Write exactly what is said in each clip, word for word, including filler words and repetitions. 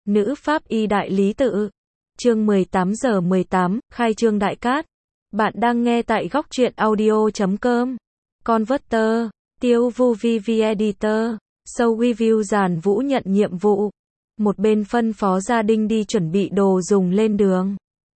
Nữ pháp y đại lý tự. Chương mười tám giờ mười tám, khai trương đại cát. Bạn đang nghe tại góc truyện audio chấm com. Converter, Tiêu Vu vi vi Editor, Show Review. Giản Vũ nhận nhiệm vụ. Một bên phân phó gia đình đi chuẩn bị đồ dùng lên đường.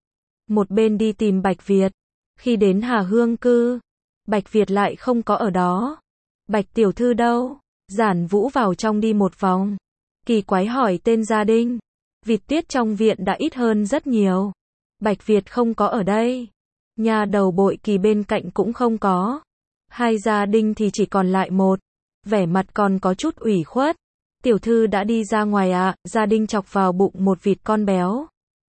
Một bên đi tìm Bạch Việt. Khi đến Hà Hương Cư, Bạch Việt lại không có ở đó. Bạch tiểu thư đâu? Giản Vũ vào trong đi một vòng. Kỳ quái hỏi tên gia đình. Vịt tiết trong viện đã ít hơn rất nhiều. Bạch Việt không có ở đây. Nhà đầu Bội Kỳ bên cạnh cũng không có. Hai gia đình thì chỉ còn lại một. Vẻ mặt còn có chút ủy khuất. Tiểu thư đã đi ra ngoài ạ. À? Gia đình chọc vào bụng một vịt con béo.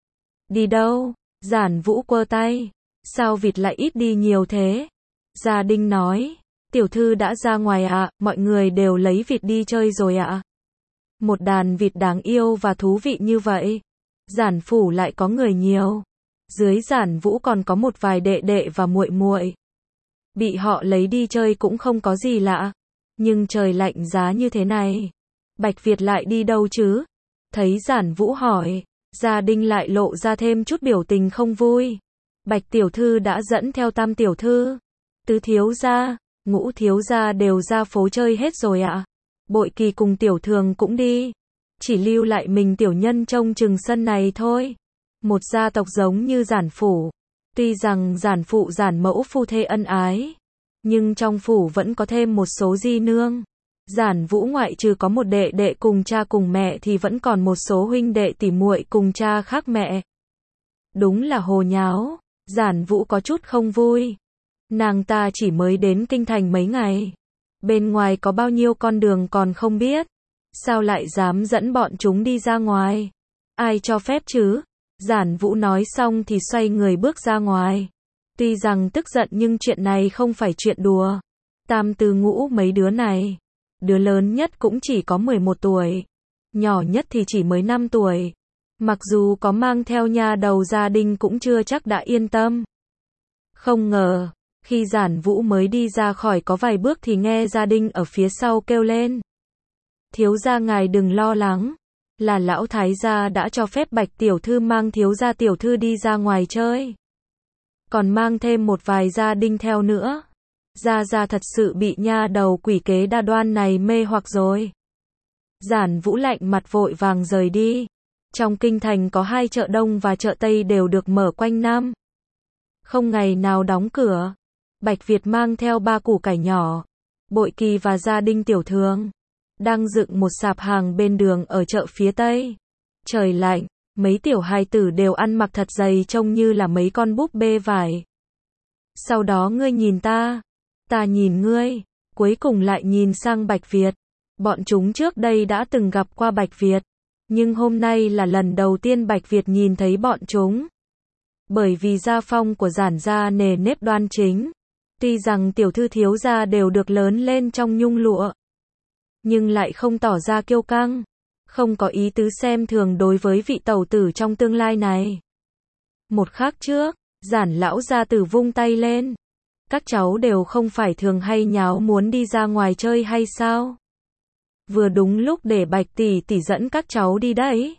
Đi đâu? Giản Vũ quơ tay. Sao vịt lại ít đi nhiều thế? Gia đình nói. Tiểu thư đã ra ngoài ạ. À? Mọi người đều lấy vịt đi chơi rồi ạ. À? Một đàn vịt đáng yêu và thú vị như vậy. Giản phủ lại có người nhiều. Dưới Giản Vũ còn có một vài đệ đệ và muội muội. Bị họ lấy đi chơi cũng không có gì lạ. Nhưng trời lạnh giá như thế này, Bạch Việt lại đi đâu chứ? Thấy Giản Vũ hỏi, gia đình lại lộ ra thêm chút biểu tình không vui. Bạch tiểu thư đã dẫn theo Tam tiểu thư, Tứ thiếu gia, Ngũ thiếu gia đều ra phố chơi hết rồi ạ. À? Bội Kỳ cùng Tiểu Thường cũng đi. Chỉ lưu lại mình tiểu nhân trông chừng sân này thôi. Một gia tộc giống như Giản phủ. Tuy rằng Giản phụ Giản mẫu phu thê ân ái, nhưng trong phủ vẫn có thêm một số di nương. Giản Vũ ngoại trừ có một đệ đệ cùng cha cùng mẹ thì vẫn còn một số huynh đệ tỉ muội cùng cha khác mẹ. Đúng là hồ nháo. Giản Vũ có chút không vui. Nàng ta chỉ mới đến kinh thành mấy ngày. Bên ngoài có bao nhiêu con đường còn không biết. Sao lại dám dẫn bọn chúng đi ra ngoài? Ai cho phép chứ? Giản Vũ nói xong thì xoay người bước ra ngoài. Tuy rằng tức giận nhưng chuyện này không phải chuyện đùa. Tam Tứ Ngũ mấy đứa này. Đứa lớn nhất cũng chỉ có mười một tuổi. Nhỏ nhất thì chỉ mới năm tuổi. Mặc dù có mang theo nha đầu gia đình cũng chưa chắc đã yên tâm. Không ngờ, khi Giản Vũ mới đi ra khỏi có vài bước thì nghe gia đình ở phía sau kêu lên. Thiếu gia ngài đừng lo lắng. Là lão thái gia đã cho phép Bạch tiểu thư mang thiếu gia tiểu thư đi ra ngoài chơi. Còn mang thêm một vài gia đình theo nữa. Gia gia thật sự bị nha đầu quỷ kế đa đoan này mê hoặc rồi. Giản Vũ lạnh mặt vội vàng rời đi. Trong kinh thành có hai chợ Đông và chợ Tây đều được mở quanh năm. Không ngày nào đóng cửa. Bạch Việt mang theo ba củ cải nhỏ, Bội Kỳ và gia đình Tiểu Thường đang dựng một sạp hàng bên đường ở chợ phía Tây. Trời lạnh, mấy tiểu hài tử đều ăn mặc thật dày trông như là mấy con búp bê vải. Sau đó ngươi nhìn ta, ta nhìn ngươi, cuối cùng lại nhìn sang Bạch Việt. Bọn chúng trước đây đã từng gặp qua Bạch Việt, nhưng hôm nay là lần đầu tiên Bạch Việt nhìn thấy bọn chúng. Bởi vì gia phong của Giản gia nề nếp đoan chính. Tuy rằng tiểu thư thiếu gia đều được lớn lên trong nhung lụa, nhưng lại không tỏ ra kiêu căng, không có ý tứ xem thường đối với vị tẩu tử trong tương lai này. Một khắc trước, Giản lão gia tử vung tay lên. Các cháu đều không phải thường hay nháo muốn đi ra ngoài chơi hay sao? Vừa đúng lúc để Bạch tỷ tỷ dẫn các cháu đi đấy.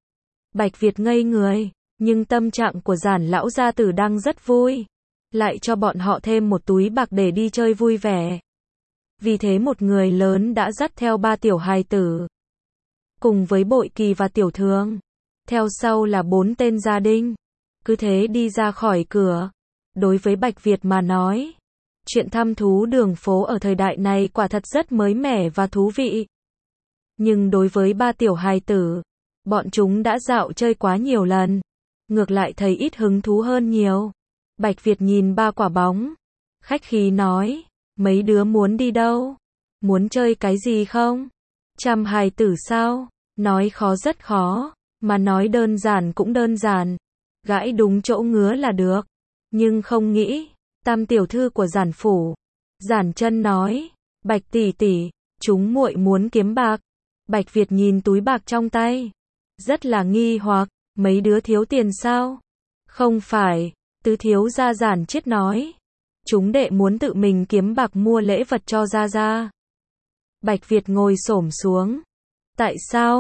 Bạch Việt ngây người, nhưng tâm trạng của Giản lão gia tử đang rất vui. Lại cho bọn họ thêm một túi bạc để đi chơi vui vẻ. Vì thế một người lớn đã dắt theo ba tiểu hài tử. Cùng với Bội Kỳ và Tiểu Thường. Theo sau là bốn tên gia đình. Cứ thế đi ra khỏi cửa. Đối với Bạch Việt mà nói, chuyện thăm thú đường phố ở thời đại này quả thật rất mới mẻ và thú vị. Nhưng đối với ba tiểu hài tử, bọn chúng đã dạo chơi quá nhiều lần. Ngược lại thấy ít hứng thú hơn nhiều. Bạch Việt nhìn ba quả bóng. Khách khí nói, mấy đứa muốn đi đâu? Muốn chơi cái gì không? Chăm hài tử sao? Nói khó rất khó, mà nói đơn giản cũng đơn giản. Gãi đúng chỗ ngứa là được. Nhưng không nghĩ, Tam tiểu thư của Giản phủ. Giản Chân nói, Bạch tỷ tỷ, chúng muội muốn kiếm bạc. Bạch Việt nhìn túi bạc trong tay, rất là nghi hoặc, mấy đứa thiếu tiền sao? Không phải. Tứ thiếu gia Giản Chiết nói, chúng đệ muốn tự mình kiếm bạc mua lễ vật cho gia gia. Bạch Việt ngồi xổm xuống. Tại sao?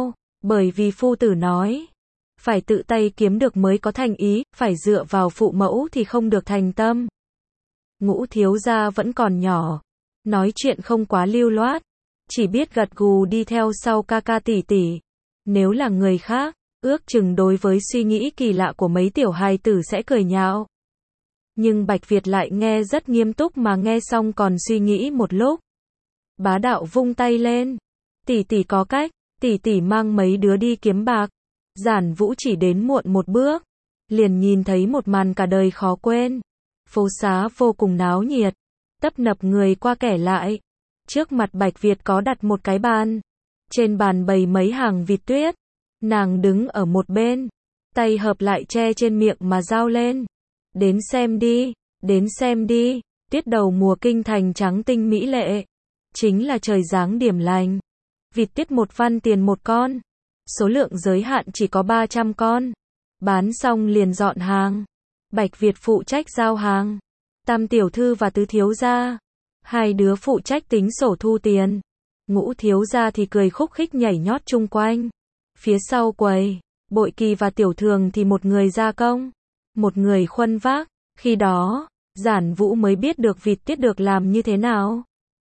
Bởi vì phu tử nói, phải tự tay kiếm được mới có thành ý, phải dựa vào phụ mẫu thì không được thành tâm. Ngũ thiếu gia vẫn còn nhỏ, nói chuyện không quá lưu loát, chỉ biết gật gù đi theo sau ca ca tỷ tỷ. Nếu là người khác, ước chừng đối với suy nghĩ kỳ lạ của mấy tiểu hài tử sẽ cười nhạo. Nhưng Bạch Việt lại nghe rất nghiêm túc mà nghe xong còn suy nghĩ một lúc. Bá đạo vung tay lên. Tỷ tỷ có cách, tỷ tỷ mang mấy đứa đi kiếm bạc. Giản Vũ chỉ đến muộn một bước, liền nhìn thấy một màn cả đời khó quên. Phố xá vô cùng náo nhiệt, tấp nập người qua kẻ lại. Trước mặt Bạch Việt có đặt một cái bàn. Trên bàn bày mấy hàng vịt tuyết. Nàng đứng ở một bên, tay hợp lại che trên miệng mà giao lên. Đến xem đi, đến xem đi, tuyết đầu mùa kinh thành trắng tinh mỹ lệ. Chính là trời giáng điểm lành. Vịt tuyết một văn tiền một con. Số lượng giới hạn chỉ có ba trăm con. Bán xong liền dọn hàng. Bạch Việt phụ trách giao hàng. Tam tiểu thư và tứ thiếu gia, hai đứa phụ trách tính sổ thu tiền. Ngũ thiếu gia thì cười khúc khích nhảy nhót chung quanh. Phía sau quầy, Bội Kỳ và Tiểu Thường thì một người gia công, một người khuân vác. Khi đó, Giản Vũ mới biết được vịt tuyết được làm như thế nào.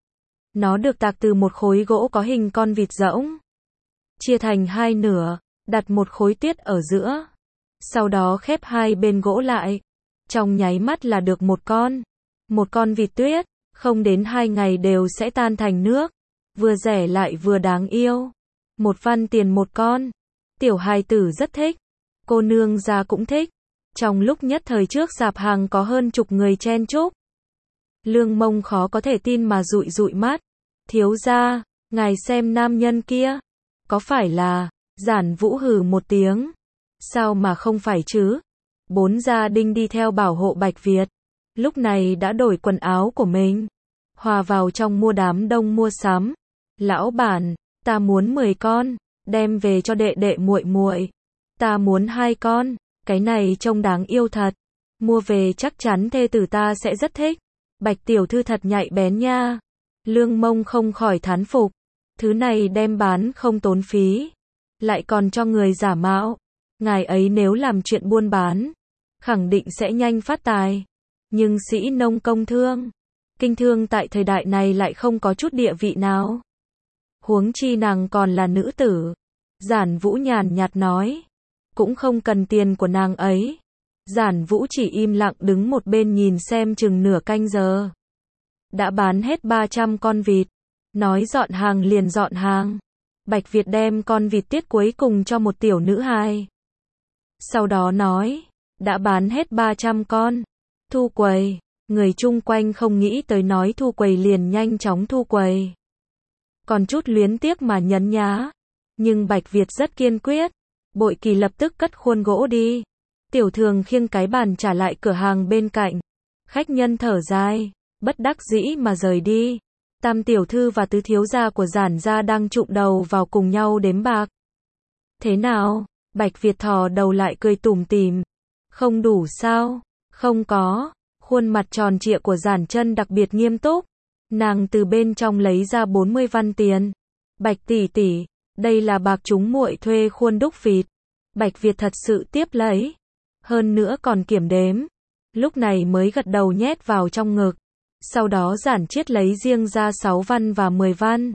Nó được tạc từ một khối gỗ có hình con vịt rỗng, chia thành hai nửa, đặt một khối tuyết ở giữa. Sau đó khép hai bên gỗ lại. Trong nháy mắt là được một con. Một con vịt tuyết, không đến hai ngày đều sẽ tan thành nước. Vừa rẻ lại vừa đáng yêu. Một văn tiền một con. Tiểu hài tử rất thích. Cô nương gia cũng thích. Trong lúc nhất thời trước sạp hàng có hơn chục người chen chúc. Lương Mông khó có thể tin mà dụi dụi mắt. Thiếu gia, ngài xem nam nhân kia. Có phải là... Giản Vũ hừ một tiếng. Sao mà không phải chứ? Bốn gia đình đi theo bảo hộ Bạch Việt. Lúc này đã đổi quần áo của mình. Hòa vào trong mua đám đông mua sắm. Lão bản, ta muốn mười con. Đem về cho đệ đệ muội muội. Ta muốn hai con. Cái này trông đáng yêu thật. Mua về chắc chắn thê tử ta sẽ rất thích. Bạch tiểu thư thật nhạy bén nha. Lương Mông không khỏi thán phục. Thứ này đem bán không tốn phí. Lại còn cho người giả mạo. Ngài ấy nếu làm chuyện buôn bán, khẳng định sẽ nhanh phát tài. Nhưng sĩ nông công thương, kinh thương tại thời đại này lại không có chút địa vị nào. Huống chi nàng còn là nữ tử. Giản Vũ nhàn nhạt nói. Cũng không cần tiền của nàng ấy. Giản Vũ chỉ im lặng đứng một bên nhìn xem chừng nửa canh giờ. Đã bán hết ba trăm con vịt. Nói dọn hàng liền dọn hàng. Bạch Việt đem con vịt tiết cuối cùng cho một tiểu nữ hài. Sau đó nói, đã bán hết ba trăm con. Thu quầy. Người chung quanh không nghĩ tới nói thu quầy liền nhanh chóng thu quầy. Còn chút luyến tiếc mà nhấn nhá. Nhưng Bạch Việt rất kiên quyết. Bội Kỳ lập tức cất khuôn gỗ đi. Tiểu Thường khiêng cái bàn trả lại cửa hàng bên cạnh. Khách nhân thở dài, bất đắc dĩ mà rời đi. Tam tiểu thư và tứ thiếu gia của Giản gia đang chụm đầu vào cùng nhau đếm bạc. Thế nào? Bạch Việt thò đầu lại cười tủm tỉm. Không đủ sao? Không có. Khuôn mặt tròn trịa của Giản Chân đặc biệt nghiêm túc. Nàng từ bên trong lấy ra bốn mươi văn tiền. Bạch tỷ tỷ, đây là bạc chúng muội thuê khuôn đúc vịt. Bạch Việt thật sự tiếp lấy. Hơn nữa còn kiểm đếm. Lúc này mới gật đầu nhét vào trong ngực. Sau đó Giản Chiết lấy riêng ra sáu văn và mười văn.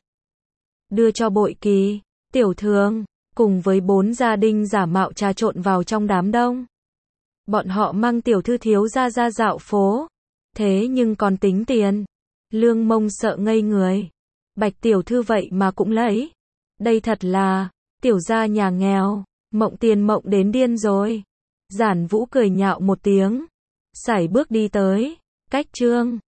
Đưa cho Bội Kỳ, Tiểu Thường, cùng với bốn gia đình giả mạo trà trộn vào trong đám đông. Bọn họ mang tiểu thư thiếu gia ra dạo phố. Thế nhưng còn tính tiền. Lương Mông sợ ngây người. Bạch tiểu thư vậy mà cũng lấy. Đây thật là, tiểu gia nhà nghèo, mộng tiền mộng đến điên rồi. Giản Vũ cười nhạo một tiếng. Sải bước đi tới, cách chương